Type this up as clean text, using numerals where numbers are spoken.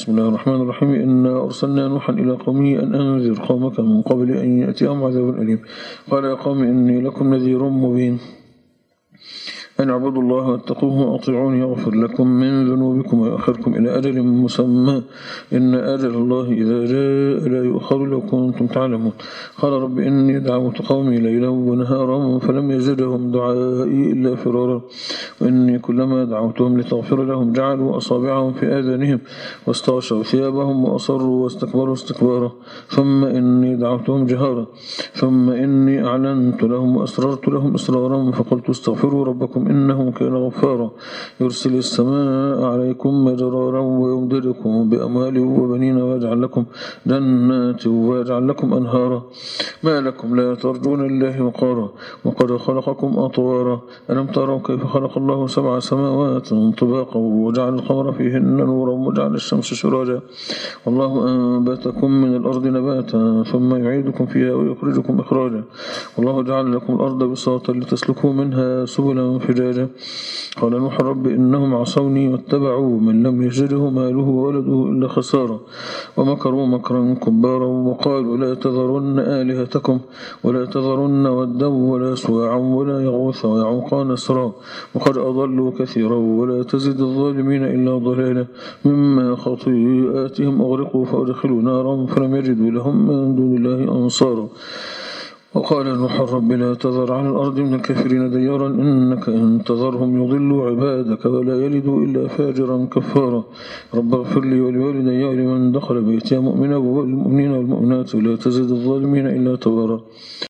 بسم الله الرحمن الرحيم. إنا أرسلنا نوحا إلى قومه أن أنذر قومك من قبل أن يأتيهم عذاب أليم. قال يا قوم إني لكم نذير مبين أن اعبدوا الله واتقوه وأطيعوني يغفر لكم من ذنوبكم ويؤخركم إلى أجل مسمى إن أجل الله إذا جاء لا يؤخر لو كنتم تعلمون. قال رب إني دعوت قومي ليلا ونهارا فلم يزدهم دعائي إلا فرارا وإني كلما دعوتهم لتغفر لهم جعلوا أصابعهم في آذانهم واستغشوا ثيابهم وأصروا واستكبروا استكبارا ثم إني دعوتهم جهارا ثم إني أعلنت لهم وأسررت لهم إسرارا فقلت استغفروا ربكم إنه كان غفارا يرسل السماء عليكم مدرارا ويمددكم بأموال وبنين ويجعل لكم جنات ويجعل لكم أنهارا ما لكم لا ترجون الله وقارا وقد خلقكم أطوارا ألم تروا كيف خلق الله 7 سماوات طباقا وجعل القمر فيهن نورا وجعل الشمس سراجا والله أنبتكم من الأرض نباتا ثم يعيدكم فيها ويخرجكم إخراجا والله جعل لكم الأرض بساطا لتسلكوا منها سبلا فجاجا. قال نوح رب إنهم عصوني واتبعوا من لم يزده ماله وولده إلا خسارا ومكروا مكرا كبارا وقالوا لا تذرن آلهتكم ولا تذرن ودا ولا سواعا ولا يغوث ويعوق نسرا وقد أضلوا كثيرا ولا تزد الظالمين إلا ضلالا مما خطيئاتهم أغرقوا فأدخلوا نارا فلم يجدوا لهم من دون الله أنصارا. وقال نوح رب لا تذر على الأرض من الكافرين ديارا إنك إن تذرهم يضلوا عبادك ولا يلدوا إلا فاجرا كفارا رب اغفر لي ولوالدي ولمن دخل بيتي مؤمنا والمؤمنين والمؤمنات ولا تزد الظالمين إلا تبارا.